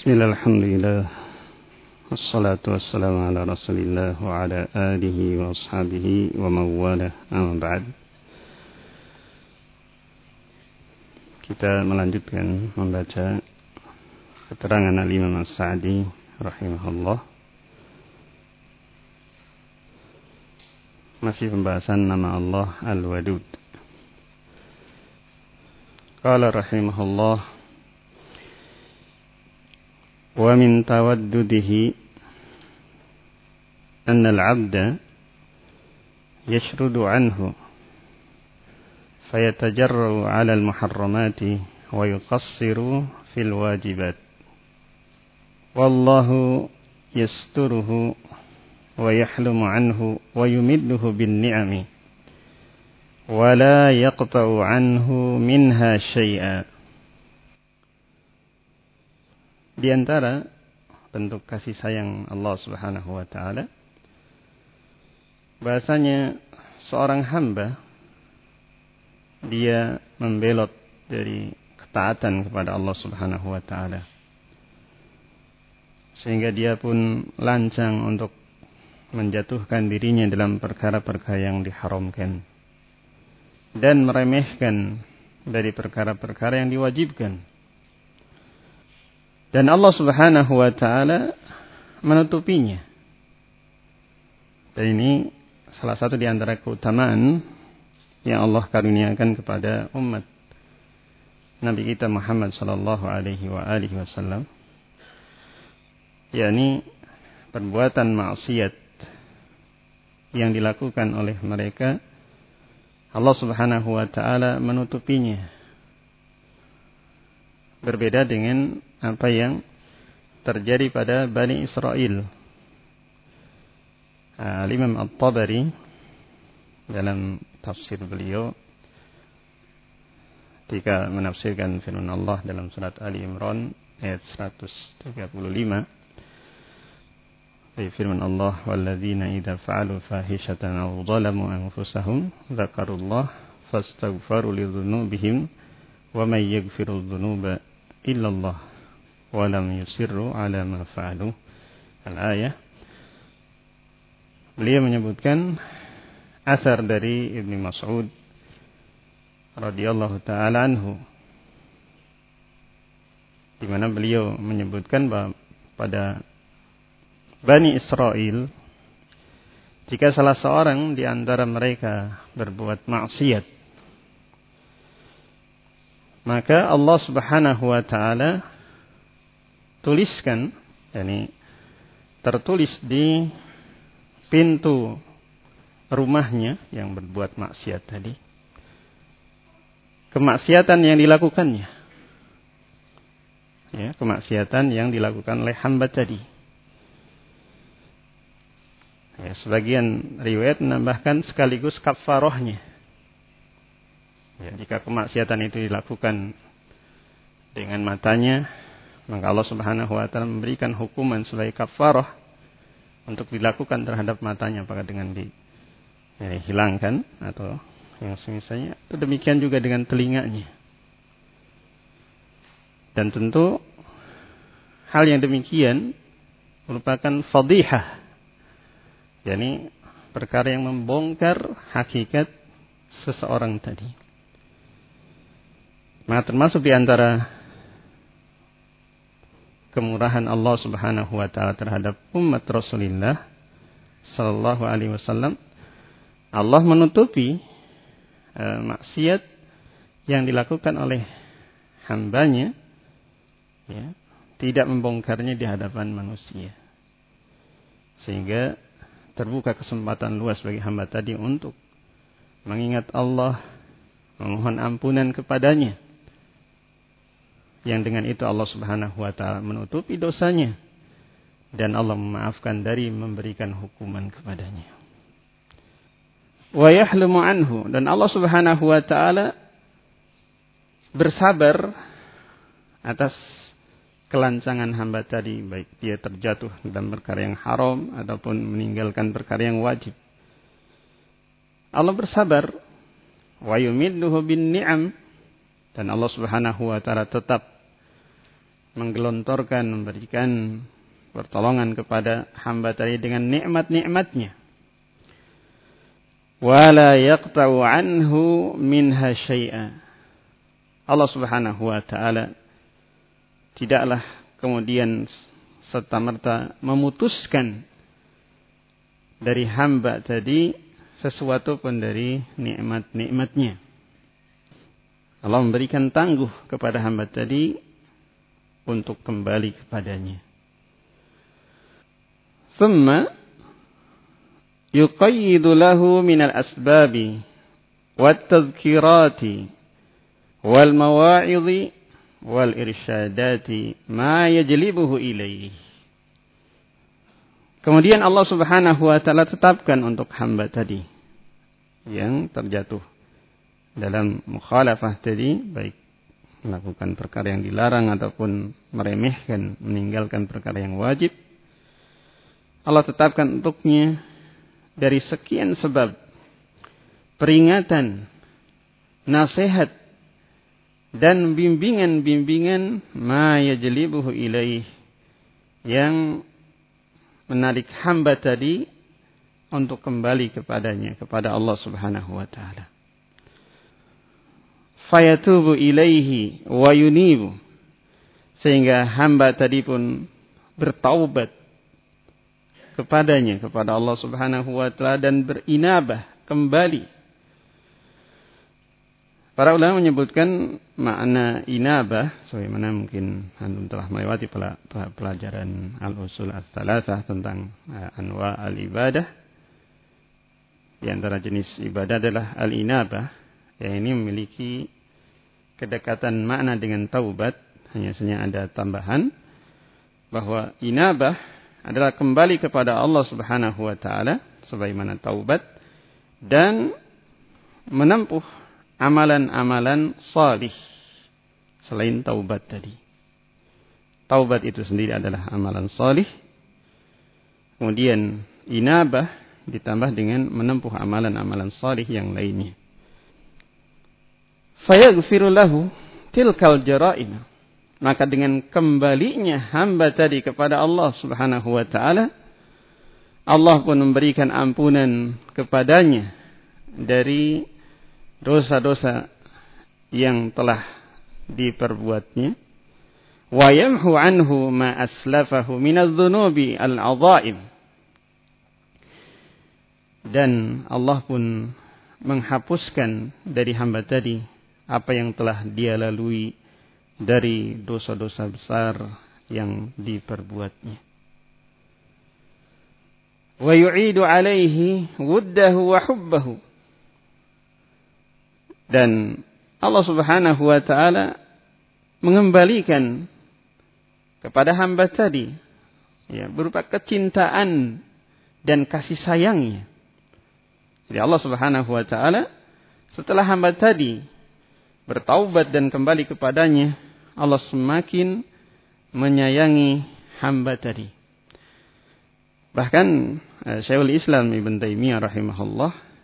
Bismillah, alhamdulillah, wassalatu wassalamu ala rasulillah wa ala alihi wa ashabihi wa mawalah, amma ba'd. Kita melanjutkan membaca keterangan Al-Imam As-Sa'di rahimahullah. Masih pembahasan nama Allah Al-Wadud. Qala rahimahullah: wa min tawaddudihi anna al-'abda yashrudu anhu fayatajarra'u 'ala al-muharramati wa yuqassiru fil wajibat wallahu yasturuhu wa yahlumu anhu wa yumidduhu bin ni'ami wa la yaqta'u anhu minha syai'a. Di antara bentuk kasih sayang Allah Subhanahu wa taala, bahasanya seorang hamba dia membelot dari ketaatan kepada Allah Subhanahu wa taala, sehingga dia pun lancang untuk menjatuhkan dirinya dalam perkara-perkara yang diharamkan dan meremehkan dari perkara-perkara yang diwajibkan. Dan Allah Subhanahu wa taala menutupinya. Dan ini salah satu di antara keutamaan yang Allah karuniakan kepada umat Nabi kita Muhammad sallallahu alaihi wasallam, yakni perbuatan maksiat yang dilakukan oleh mereka, Allah Subhanahu wa taala menutupinya. Berbeda dengan apa yang terjadi pada Bani Israel. Al-Imam At-Tabari dalam tafsir beliau ketika menafsirkan firman Allah dalam surat Ali Imran ayat 135, firman Allah, walladzina idza fa'alu fahishatan aw zalamu anfusahum dzakarullah fastaghfaru lidzunubihim wa may yaghfiru dzunuba illallah wa lam yusirru ala ma fa'alu. Al-ayah. Beliau menyebutkan asar dari Ibnu Mas'ud radhiyallahu taala anhu, di mana beliau menyebutkan bahwa pada Bani Israel, jika salah seorang di antara mereka berbuat maksiat, maka Allah Subhanahu wa taala tuliskan, yakni tertulis di pintu rumahnya yang berbuat maksiat tadi, kemaksiatan yang dilakukannya. Ya, kemaksiatan yang dilakukan oleh hamba tadi. Ya, sebagian riwayat menambahkan sekaligus kafarahnya. Ya, jika kemaksiatan itu dilakukan dengan matanya, maka Allah Subhanahu wa taala memberikan hukuman sebagai kafarah untuk dilakukan terhadap matanya, apakah dengan dihilangkan atau yang semisalnya. Itu demikian juga dengan telinganya. Dan tentu hal yang demikian merupakan fadhihah, yakni perkara yang membongkar hakikat seseorang tadi. Maka termasuk di antara kemurahan Allah Subhanahu wa taala terhadap umat Rasulullah sallallahu alaihi wasallam, Allah menutupi maksiat yang dilakukan oleh hambanya, ya, tidak membongkarnya di hadapan manusia, sehingga terbuka kesempatan luas bagi hamba tadi untuk mengingat Allah, memohon ampunan kepadanya, yang dengan itu Allah Subhanahu wa taala menutupi dosanya dan Allah memaafkan dari memberikan hukuman kepadanya. Wa yahlumu anhu, dan Allah Subhanahu wa taala bersabar atas kelancangan hamba tadi, baik dia terjatuh dalam perkara yang haram ataupun meninggalkan perkara yang wajib. Allah bersabar. Wa yumidduhu bin ni'am, dan Allah Subhanahu wa taala tetap menggelontorkan, memberikan pertolongan kepada hamba tadi dengan nikmat-nikmatnya. Wala yaqta'u anhu minha syai'a. Allah Subhanahu wa taala tidaklah kemudian serta-merta memutuskan dari hamba tadi sesuatu pun dari nikmat-nikmatnya. Allah memberikan tangguh kepada hamba tadi untuk kembali kepadanya. Thumma yuqayyidu lahu minal asbabi wat tadhkirati wal mawa'idhi wal irsyadati ma yajlibuhu ilaih. Kemudian Allah Subhanahu wa taala tetapkan untuk hamba tadi yang terjatuh dalam mukhalafah tadi, baik melakukan perkara yang dilarang ataupun meremehkan, meninggalkan perkara yang wajib. Allah tetapkan untuknya dari sekian sebab peringatan, nasihat dan bimbingan-bimbingan ma yajlibuhu ilaih, yang menarik hamba tadi untuk kembali kepadanya, kepada Allah Subhanahu wa taala. Fayatubu ilaihi wa yunibu, sehingga hamba tadi pun bertaubat kepadanya, kepada Allah Subhanahu wa taala, dan berinabah kembali. Para ulama menyebutkan makna inabah, sebagaimana mungkin antum telah melewati pelajaran al-usul as-salasah tentang anwa al-ibadah. Di antara jenis ibadah adalah al-inabah, yang ini memiliki kedekatan makna dengan taubat. Hanya saja ada tambahan bahwa inabah adalah kembali kepada Allah Subhanahu wa taala sebagaimana taubat, dan menempuh amalan-amalan salih selain taubat tadi. Taubat itu sendiri adalah amalan salih. Kemudian inabah ditambah dengan menempuh amalan-amalan salih yang lainnya. Fayaghfiru lahu tilkal jara'im. Maka dengan kembalinya hamba tadi kepada Allah Subhanahu wa taala, Allah pun memberikan ampunan kepadanya dari dosa-dosa yang telah diperbuatnya. Wa yamhu anhu ma aslafahu minadh-dhunubi al-'adha'im. Dan Allah pun menghapuskan dari hamba tadi apa yang telah dia lalui dari dosa-dosa besar yang diperbuatnya. Wa yu'idu 'alaihi wuddahu wa hubbahu. Dan Allah Subhanahu wa taala mengembalikan kepada hamba tadi berupa kecintaan dan kasih sayangnya. Jadi Allah Subhanahu wa taala setelah hamba tadi bertaubat dan kembali kepadanya, Allah semakin menyayangi hamba tadi. Bahkan Syekhul Islam Ibn Taimiyah rahimahullah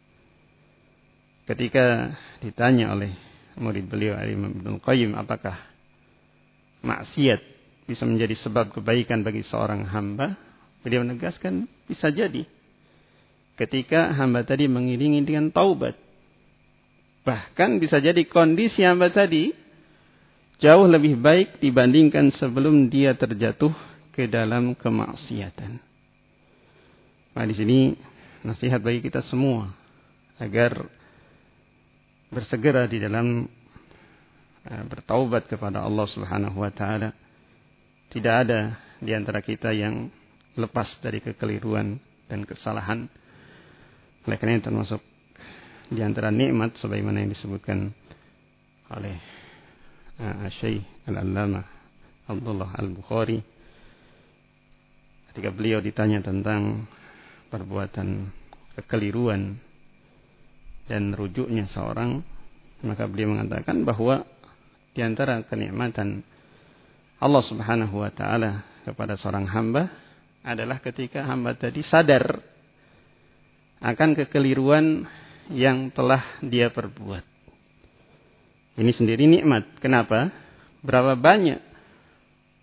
ketika ditanya oleh murid beliau Imam Ibnu Qayyim, apakah maksiat bisa menjadi sebab kebaikan bagi seorang hamba, beliau menegaskan bisa jadi ketika hamba tadi mengiringi dengan taubat. Bahkan bisa jadi kondisi hamba tadi jauh lebih baik dibandingkan sebelum dia terjatuh ke dalam kemaksiatan. Nah, di sini nasihat bagi kita semua agar bersegera di dalam bertaubat kepada Allah Subhanahu wa taala. Tidak ada di antara kita yang lepas dari kekeliruan dan kesalahan. Oleh karena itu termasuk di antara nikmat sebagaimana yang disebutkan oleh Syekh Al-Allamah Abdullah Al-Bukhari ketika beliau ditanya tentang perbuatan kekeliruan dan rujuknya seorang, maka beliau mengatakan bahwa di antara kenikmatan Allah Subhanahu wa taala kepada seorang hamba adalah ketika hamba tadi sadar akan kekeliruan yang telah dia perbuat. Ini sendiri nikmat. Kenapa? Berapa banyak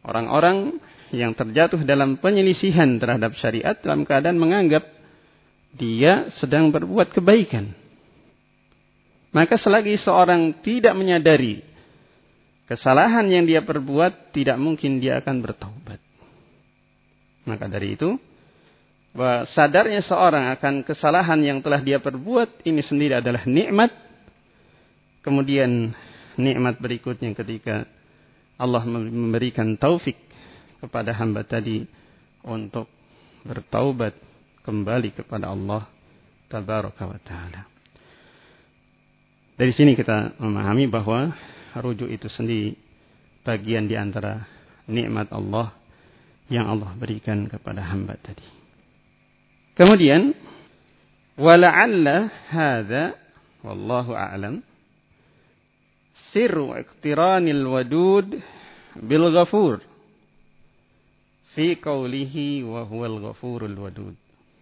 orang-orang yang terjatuh dalam penyelisihan terhadap syariat dalam keadaan menganggap dia sedang berbuat kebaikan. Maka selagi seorang tidak menyadari kesalahan yang dia perbuat, tidak mungkin dia akan bertaubat. Maka dari itu, bahwa sadarnya seorang akan kesalahan yang telah dia perbuat, ini sendiri adalah nikmat. Kemudian nikmat berikutnya ketika Allah memberikan taufik kepada hamba tadi untuk bertaubat kembali kepada Allah Tabaraka wa Ta'ala. Dari sini kita memahami bahwa rujuk itu sendiri bagian di antara nikmat Allah yang Allah berikan kepada hamba tadi. Kemudian wala'alla hadza wallahu a'lam sirru iqtiranil wadud bil ghafur fi qawlihi wa huwal ghafurul wadud.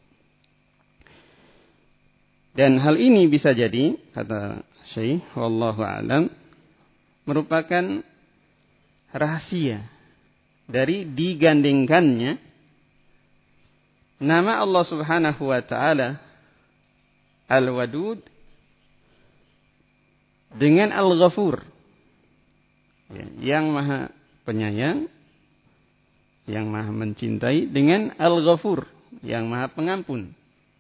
Dan hal ini bisa jadi, kata Syekh wallahu a'lam, merupakan rahasia dari digandengkannya nama Allah Subhanahu wa taala Al-Wadud dengan Al-Ghafur, yang maha penyayang, yang maha mencintai, dengan Al-Ghafur, yang maha pengampun.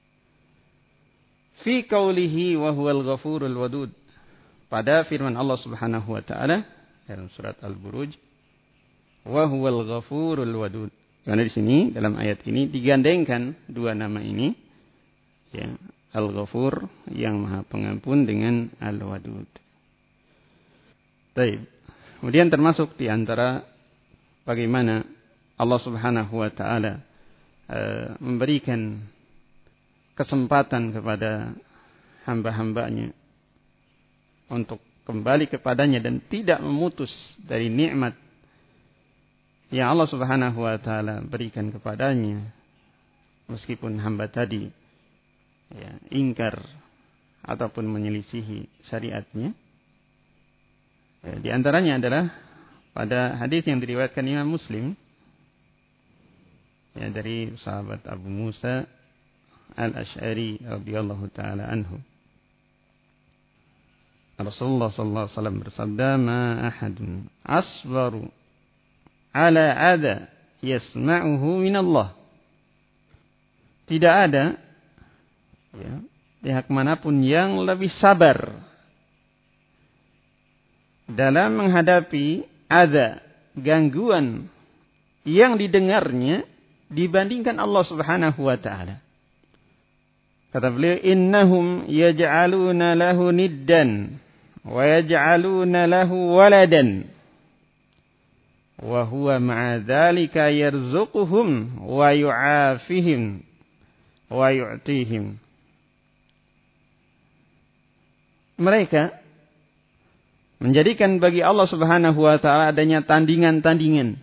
Fi qawlihi wa huwal ghafurul wadud, pada firman Allah Subhanahu wa taala dalam surat Al-Buruj, wa huwal ghafurul wadud. Karena di sini dalam ayat ini digandengkan dua nama ini, ya, Al-Ghafur yang maha pengampun dengan Al-Wadud. Baik. Kemudian termasuk di antara bagaimana Allah Subhanahu wa taala memberikan kesempatan kepada hamba-hambanya untuk kembali kepadanya dan tidak memutus dari nikmat yang Allah Subhanahu wa taala berikan kepadanya, meskipun hamba tadi ingkar ataupun menyelisihi syariatnya. Di antaranya adalah pada hadis yang diriwayatkan Imam Muslim, dari sahabat Abu Musa Al-Asy'ari radhiyallahu taala anhu. Rasulullah sallallahu alaihi wasallam bersabda, "Ma ahadun asbaru ala adha yasma'uhu min Allah." Tidak ada pihak manapun yang lebih sabar dalam menghadapi adha, gangguan yang didengarnya dibandingkan Allah Subhanahu wa taala. Kata beliau, "Innahum yaj'aluna lahu niddan wa yaj'aluna lahu waladan wa huwa ma'a dzalika yarzuquhum wa yu'afihim wa yu'tihim." Mereka menjadikan bagi Allah Subhanahu wa taala adanya tandingan-tandingan.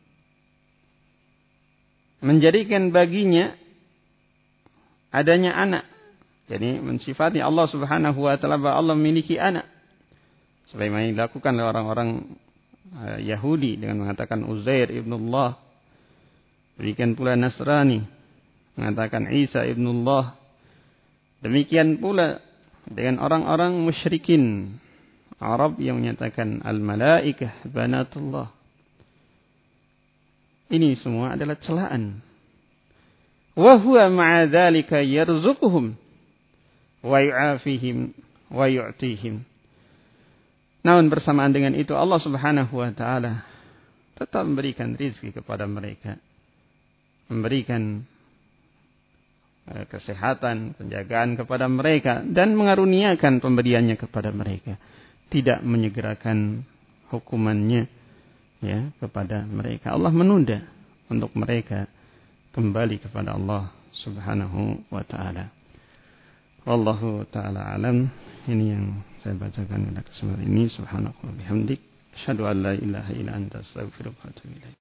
Menjadikan baginya adanya anak. Jadi mensifati Allah Subhanahu wa taala bahwa Allah memiliki anak. Sebagaimana dilakukan oleh orang-orang Yahudi dengan mengatakan Uzair ibnullah. Demikian pula Nasrani mengatakan Isa ibnullah. Demikian pula dengan orang-orang musyrikin Arab yang menyatakan al-malaikah banatullah. Ini semua adalah celaan. Wa huwa ma'a dzalika yarzuquhum wa yu'afihim wa yu'tihim. Namun bersamaan dengan itu Allah Subhanahu wa taala tetap memberikan rezeki kepada mereka. Memberikan kesehatan, penjagaan kepada mereka dan mengaruniakan pemberiannya kepada mereka. Tidak menyegerakan hukumannya kepada mereka. Allah menunda untuk mereka kembali kepada Allah Subhanahu wa taala. Wallahu taala alam. Ini yang saya bacakan pada kesempatan ini. Subhanallah wa bihamdik, asyhadu an la ilaha illa anta, astaghfiruka wa atubu ilaik.